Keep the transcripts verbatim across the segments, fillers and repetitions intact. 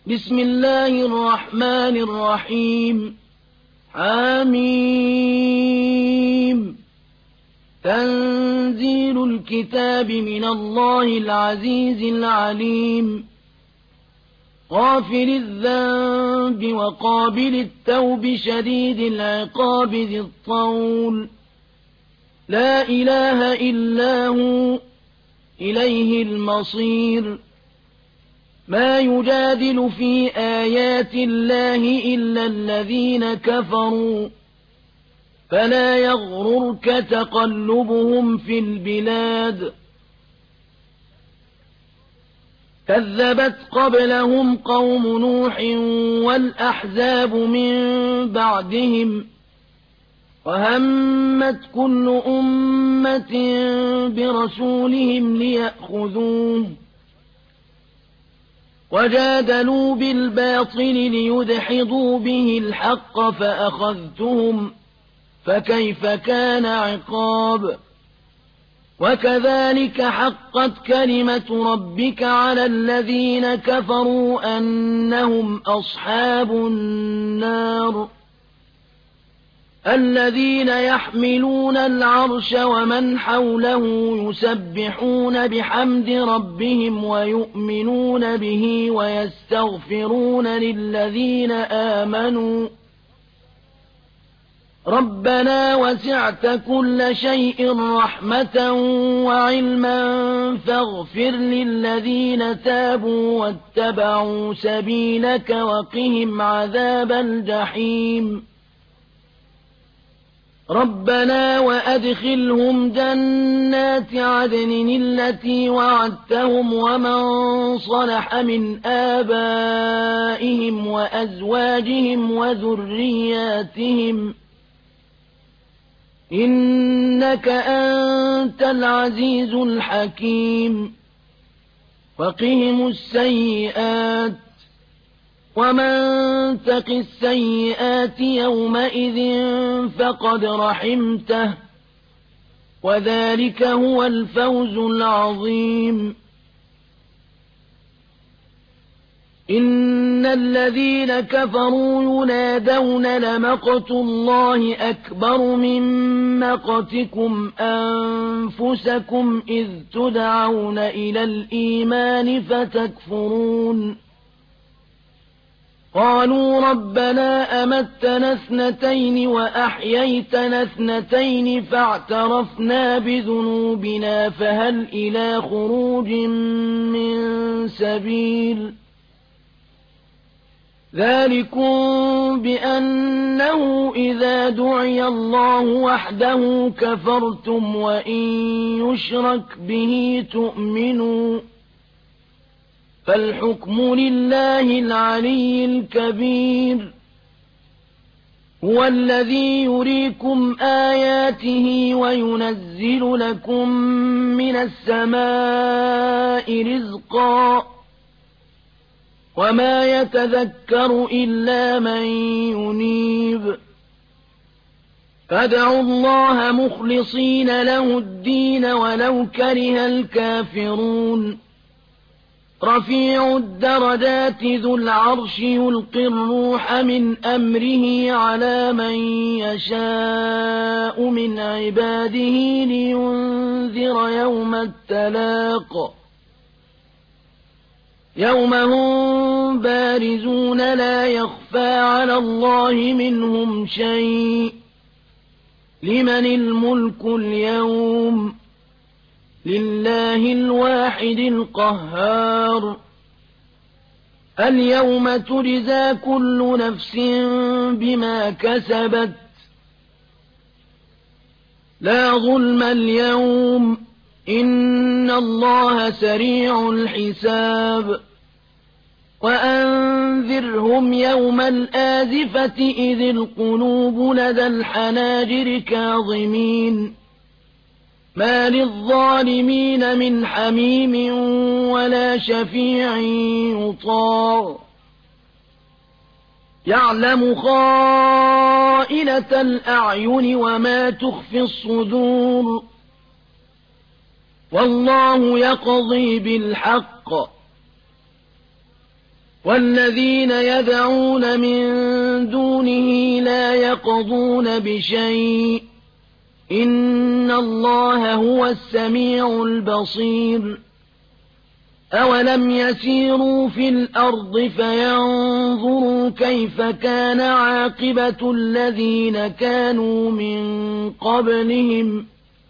بسم الله الرحمن الرحيم حميم تنزيل الكتاب من الله العزيز العليم غافر الذنب وقابل التوب شديد العقاب ذي الطول لا إله إلا هو إليه المصير ما يجادل في آيات الله إلا الذين كفروا فلا يغررك تقلبهم في البلاد كذبت قبلهم قوم نوح والأحزاب من بعدهم وهمت كل أمة برسولهم ليأخذوه وجادلوا بالباطل ليدحضوا به الحق فأخذتهم فكيف كان عقاب وكذلك حقت كلمة ربك على الذين كفروا أنهم أصحاب النار الذين يحملون العرش ومن حوله يسبحون بحمد ربهم ويؤمنون به ويستغفرون للذين آمنوا ربنا وسعت كل شيء رحمة وعلما فاغفر للذين تابوا واتبعوا سبيلك وقهم عذاب الجحيم ربنا وأدخلهم جنات عدن التي وعدتهم ومن صلح من آبائهم وأزواجهم وذرياتهم إنك أنت العزيز الحكيم وقهم السيئات ومن تق السيئات يومئذ فقد رحمته وذلك هو الفوز العظيم إن الذين كفروا ينادون لمقت الله أكبر من مقتكم أنفسكم إذ تدعون إلى الإيمان فتكفرون قالوا ربنا أمتنا اثنتين وأحييتنا اثنتين فاعترفنا بذنوبنا فهل إلى خروج من سبيل ذلكم بأنه إذا دعي الله وحده كفرتم وإن يشرك به تؤمنوا فالحكم لله العلي الكبير هو الذي يريكم آياته وينزل لكم من السماء رزقا وما يتذكر إلا من ينيب فادعوا الله مخلصين له الدين ولو كره الكافرون رفيع الدرجات ذو العرش يلقي الروح من أمره على من يشاء من عباده لينذر يوم التلاق يوم هم بارزون لا يخفى على الله منهم شيء لمن الملك اليوم لله الواحد القهار اليوم تجزى كل نفس بما كسبت لا ظلم اليوم إن الله سريع الحساب وأنذرهم يوم الآزفة إذ القلوب لدى الحناجر كاظمين ما للظالمين من حميم ولا شفيع يطاع يعلم خائنة الأعين وما تخفي الصدور والله يقضي بالحق والذين يدعون من دونه لا يقضون بشيء إن الله هو السميع البصير أولم يسيروا في الأرض فينظروا كيف كان عاقبة الذين كانوا من قبلهم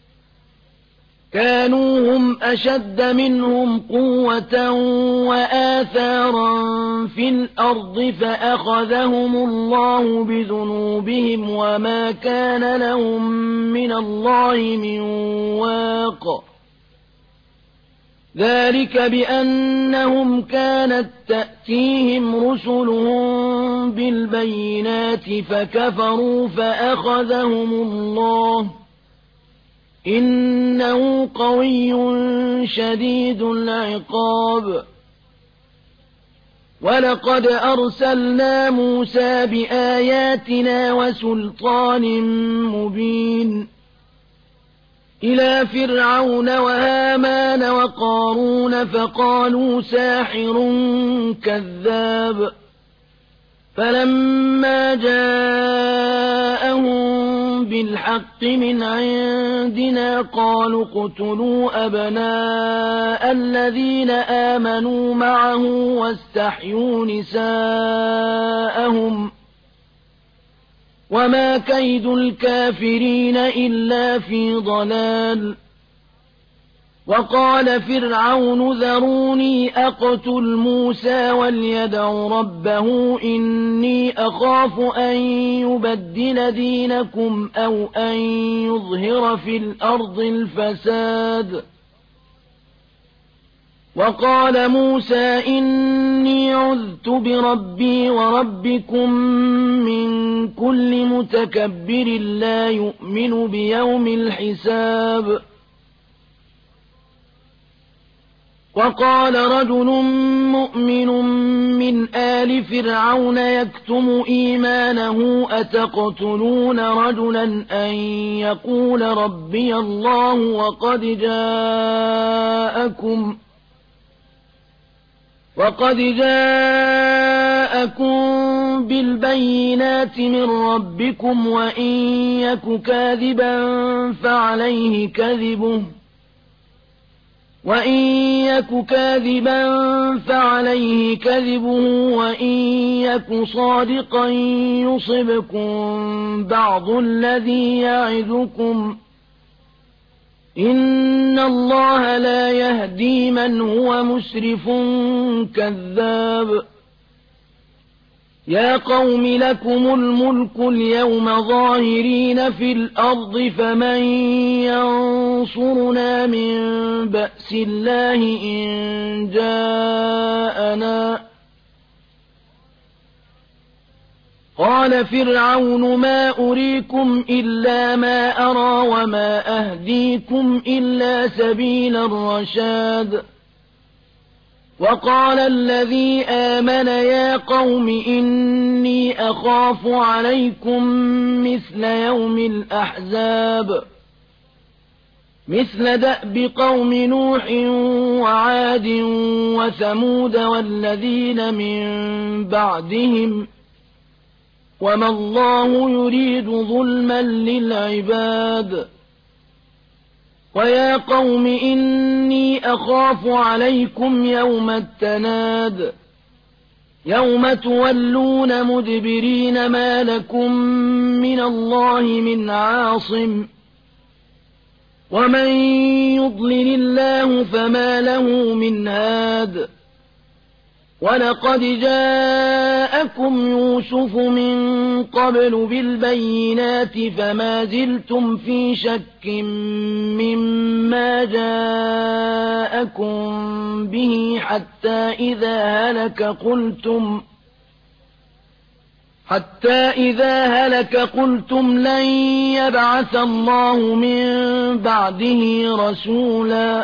كانوا هم أشد منهم قوة وآثارا في الأرض فأخذهم الله بذنوبهم وما كان لهم من الله من واق ذلك بأنهم كانت تأتيهم رسلهم بالبينات فكفروا فأخذهم الله إنه قوي شديد العقاب ولقد أرسلنا موسى بآياتنا وسلطان مبين إلى فرعون وهامان وقارون فقالوا ساحر كذاب فلما جاءهم بالحق من عندنا قالوا اقتلوا أبناء الذين آمنوا معه واستحيوا نساءهم وما كيد الكافرين إلا في ضلال وقال فرعون ذروني أقتل موسى وليدع ربه إني أخاف أن يبدل دينكم أو أن يظهر في الأرض الفساد وقال موسى إني عذت بربي وربكم من كل متكبر لا يؤمن بيوم الحساب وقال رجل مؤمن من آل فرعون يكتم إيمانه أتقتلون رجلا أن يقول ربي الله وقد جاءكم وقد جاءكم بالبينات من ربكم وإن يك كاذبا فعليه كذبه وإن يك كاذبا فعليه كذبه وإن يك صادقا يصبكم بعض الذي يعظكم إن الله لا يهدي من هو مسرف كذاب يا قوم لكم الملك اليوم ظاهرين في الأرض فمن ينصرنا من بأس الله إن جاءنا قال فرعون ما أريكم إلا ما أرى وما أهديكم إلا سبيل الرشاد وقال الذي آمن يا قوم إني أخاف عليكم مثل يوم الأحزاب مثل دأب قوم نوح وعاد وثمود والذين من بعدهم وما الله يريد ظلما للعباد ويا قوم إني أخاف عليكم يوم التناد يوم تولون مدبرين ما لكم من الله من عاصم ومن يضلل الله فما له من هاد ولقد جاءكم يوسف من قبل بالبينات فما زلتم في شك مما جاءكم به حتى إذا هلك قلتم حتى إذا هلك قلتم لن يبعث الله من بعده رسولا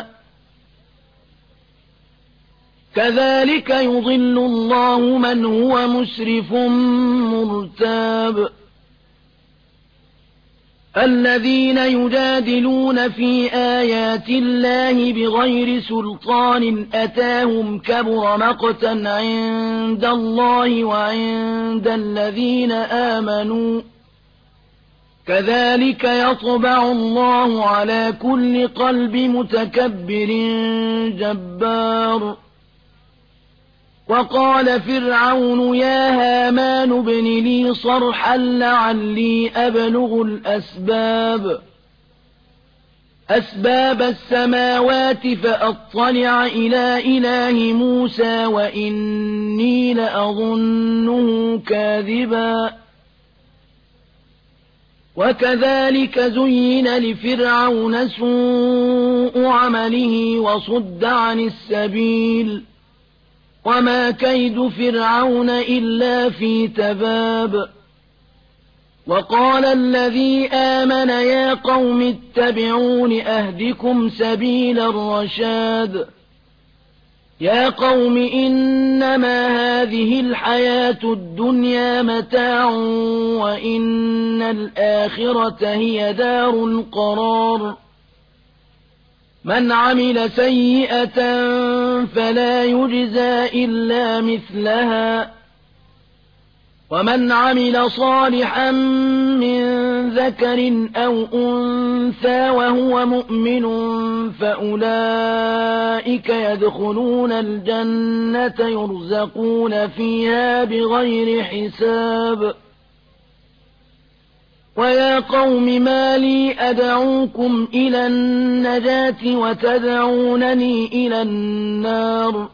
كذلك يضل الله من هو مسرف مرتاب الذين يجادلون في آيات الله بغير سلطان أتاهم كبر مقتا عند الله وعند الذين آمنوا كذلك يطبع الله على كل قلب متكبر جبار. وقال فرعون يا هامان ابن لي صرحا لعلي أبلغ الأسباب أسباب السماوات فأطلع إلى إله موسى وإني لأظنه كاذبا. وكذلك زين لفرعون سوء عمله وصد عن السبيل وما كيد فرعون إلا في تباب. وقال الذي آمن يا قوم اتبعون أهدكم سبيل الرشاد. يا قوم إنما هذه الحياة الدنيا متاع وإن الآخرة هي دار القرار. من عمل سيئة فلا يجزى إلا مثلها ومن عمل صالحا من ذكر أو أنثى وهو مؤمن فأولئك يدخلون الجنة يرزقون فيها بغير حساب. ويا قوم ما لي أدعوكم إلى النجاة وتدعونني إلى النار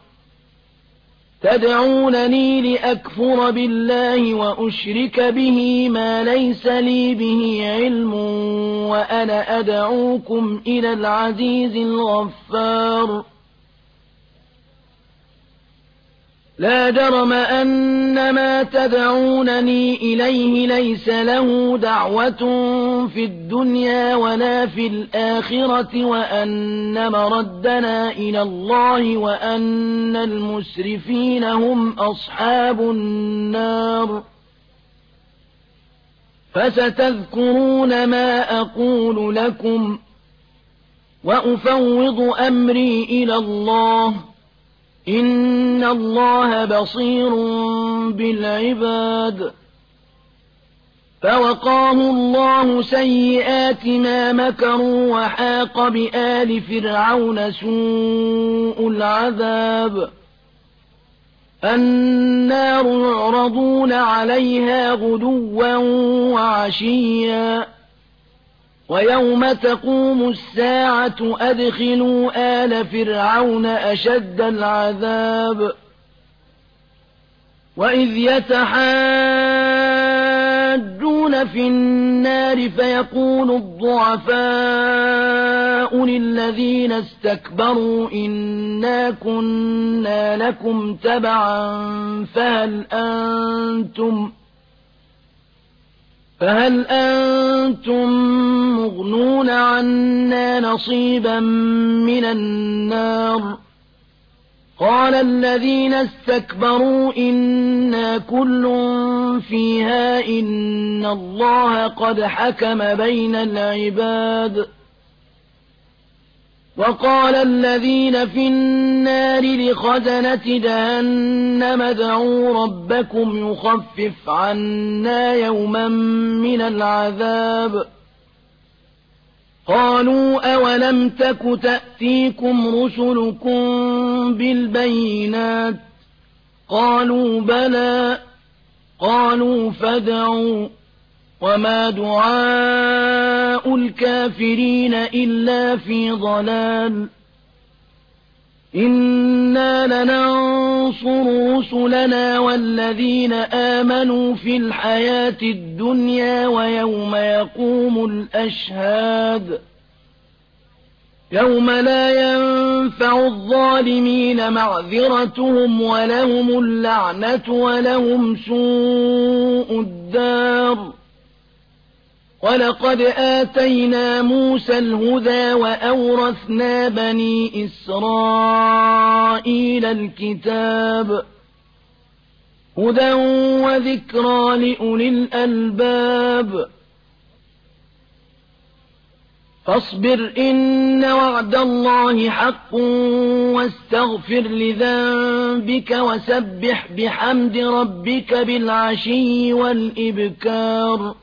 تدعونني لأكفر بالله وأشرك به ما ليس لي به علم وأنا أدعوكم إلى العزيز الغفار. لا جرم أن ما تدعونني إليه ليس له دعوة في الدنيا ولا في الآخرة وأن مردنا إلى الله وأن المسرفين هم أصحاب النار. فستذكرون ما أقول لكم وأفوض أمري إلى الله إن الله بصير بالعباد. فوقاه الله سيئات ما مكروا وحاق بآل فرعون سوء العذاب. النار يعرضون عليها غدوا وعشيا ويوم تقوم الساعة أدخلوا آل فرعون أشد العذاب. وإذ يتحاجون في النار فيقول الضعفاء للذين استكبروا إنا كنا لكم تبعا فهل أنتم فهل أنتم مغنون عنا نصيبا من النار. قال الذين استكبروا إنا كل فيها إن الله قد حكم بين العباد. وقال الذين في النار لخزنة جهنم ادعوا ربكم يخفف عنا يوما من العذاب. قالوا أولم تك تأتيكم رسلكم بالبينات قالوا بلى قالوا فادعوا وما دعاء الكافرين إلا في ضلال. إنا لننصر رسلنا والذين آمنوا في الحياة الدنيا ويوم يقوم الأشهاد. يوم لا ينفع الظالمين معذرتهم ولهم اللعنة ولهم سوء الدار. ولقد آتينا موسى الهدى وأورثنا بني إسرائيل الكتاب هدى وذكرى لأولي الألباب. فاصبر إن وعد الله حق واستغفر لذنبك وسبح بحمد ربك بالعشي والإبكار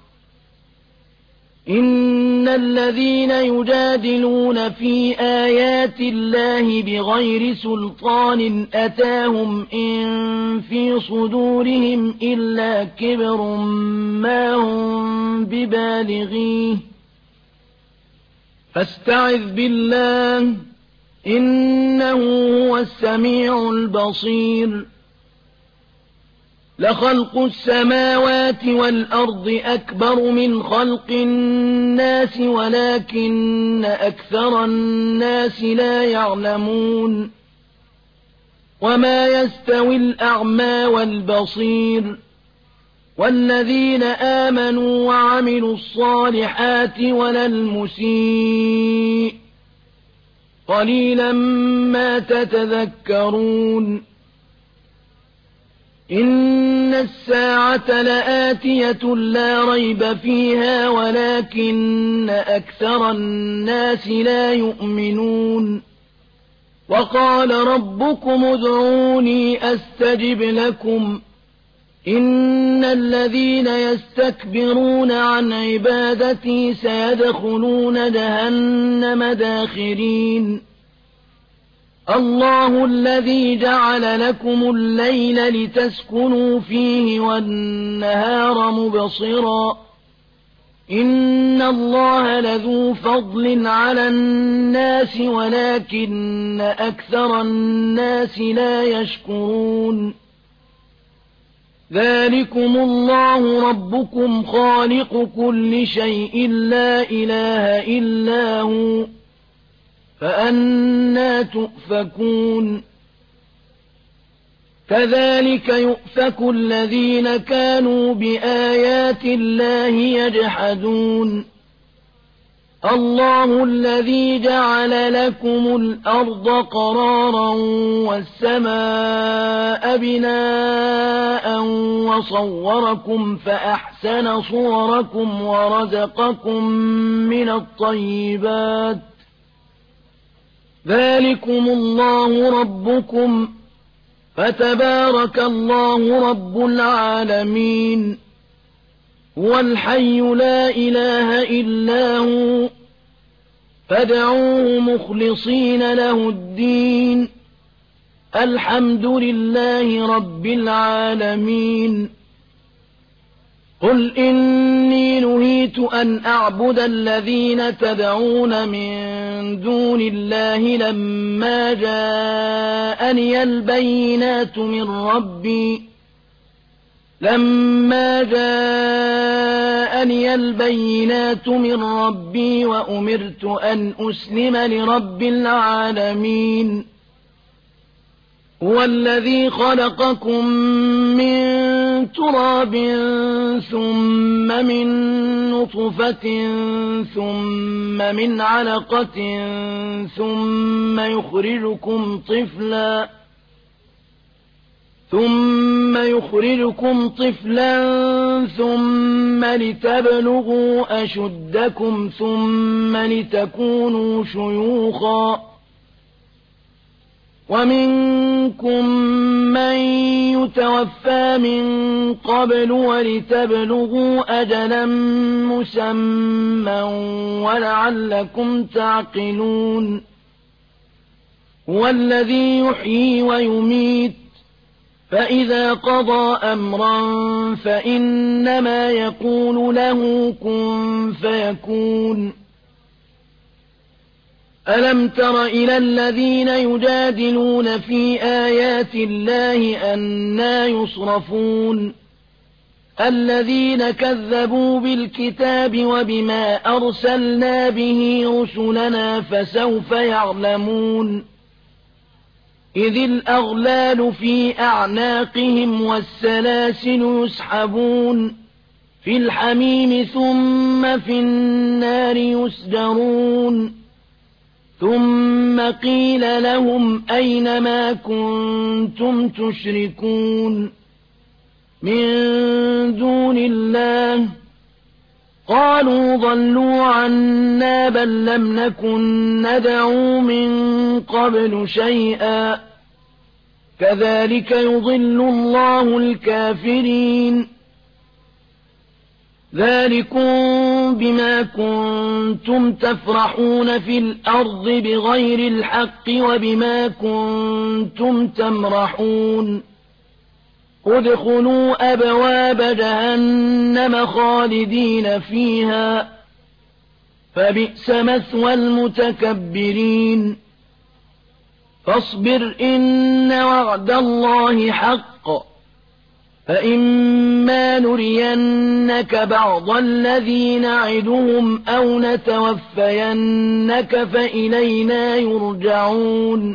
إن الذين يجادلون في آيات الله بغير سلطان أتاهم إن في صدورهم إلا كبر ما هم ببالغيه فاستعذ بالله إنه هو السميع البصير لخلق السماوات والأرض أكبر من خلق الناس ولكن أكثر الناس لا يعلمون وما يستوي الأعمى والبصير والذين آمنوا وعملوا الصالحات ولا المسيء قليلا ما تتذكرون إن الساعة لآتية لا ريب فيها ولكن أكثر الناس لا يؤمنون وقال ربكم ادعوني أستجب لكم إن الذين يستكبرون عن عبادتي سيدخلون جهنم داخرين الله الذي جعل لكم الليل لتسكنوا فيه والنهار مبصرا إن الله لذو فضل على الناس ولكن أكثر الناس لا يشكرون ذلكم الله ربكم خالق كل شيء لا إله إلا هو فأنى تؤفكون كذلك يؤفك الذين كانوا بآيات الله يجحدون الله الذي جعل لكم الأرض قرارا والسماء بناء وصوركم فأحسن صوركم ورزقكم من الطيبات ذلكم الله ربكم فتبارك الله رب العالمين هو الحي لا إله إلا هو فادعوه مخلصين له الدين الحمد لله رب العالمين قل إني نهيت أن أعبد الذين تدعون من دون الله لما جاءني البينات من ربي لما جاءني البينات من ربي وأمرت أن أسلم لرب العالمين هو الذي خلقكم من تراب ثم من نطفة ثم من علقة ثم يخرجكم طفلا ثم يخرجكم طفلا ثم لتبلغوا أشدكم ثم لتكونوا شيوخا ومنكم من يتوفى من قبل ولتبلغوا أجلا مسمى ولعلكم تعقلون هو الذي يحيي ويميت فإذا قضى أمرا فإنما يقول له كن فيكون ألم تر إلى الذين يجادلون في آيات الله أنى يصرفون الذين كذبوا بالكتاب وبما أرسلنا به رسلنا فسوف يعلمون إذ الأغلال في أعناقهم والسلاسل يسحبون في الحميم ثم في النار يسجرون ثم قيل لهم أين ما كنتم تشركون من دون الله قالوا ضلوا عنا بل لم نكن ندعو من قبل شيئا كذلك يضل الله الكافرين ذلكم بما كنتم تفرحون في الأرض بغير الحق وبما كنتم تمرحون ادخلوا أبواب جهنم خالدين فيها فبئس مثوى المتكبرين فاصبر إن وعد الله حق فإما نرينك بعض الذي نعدهم أو نتوفينك فإلينا يرجعون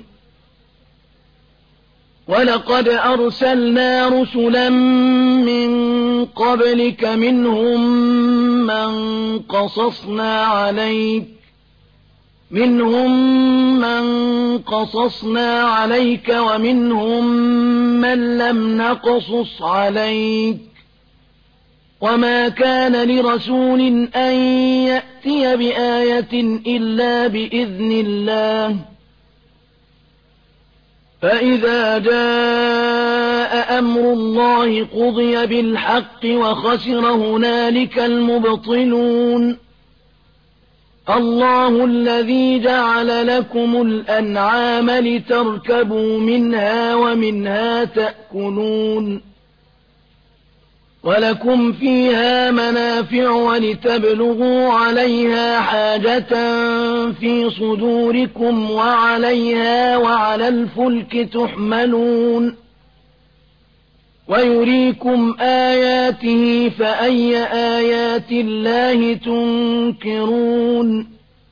ولقد أرسلنا رسلا من قبلك منهم من قصصنا عليك منهم من قصصنا عليك ومنهم من لم نقصص عليك وما كان لرسول أن يأتي بآية إلا بإذن الله فإذا جاء أمر الله قضي بالحق وخسر هنالك المبطلون الله الذي جعل لكم الأنعام لتركبوا منها ومنها تأكلون ولكم فيها منافع ولتبلغوا عليها حاجة في صدوركم وعليها وعلى الفلك تحملون ويريكم آياته فأي آيات الله تنكرون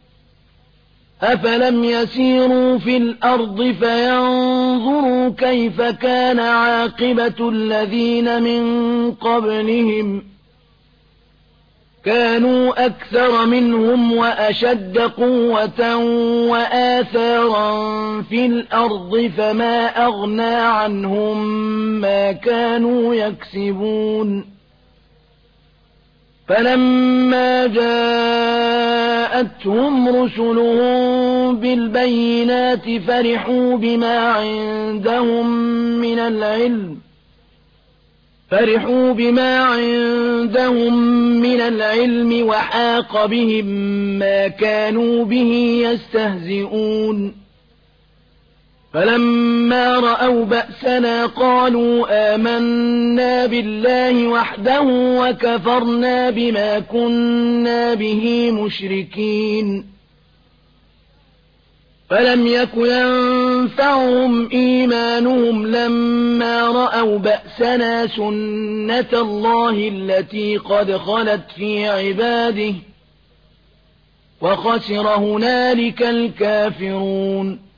أفلم يسيروا في الأرض فينظروا كيف كان عاقبة الذين من قبلهم كانوا أكثر منهم وأشد قوة وآثارا في الأرض فما أغنى عنهم ما كانوا يكسبون فلما جاءتهم رسلهم بالبينات فرحوا بما عندهم من العلم فرحوا بما عندهم من العلم وحاق بهم ما كانوا به يستهزئون فلما رأوا بأسنا قالوا آمنا بالله وحده وكفرنا بما كنا به مشركين فلم يك ينفعهم إيمانهم لما رأوا بأسنا سنة الله التي قد خلت في عباده وخسر هنالك الكافرون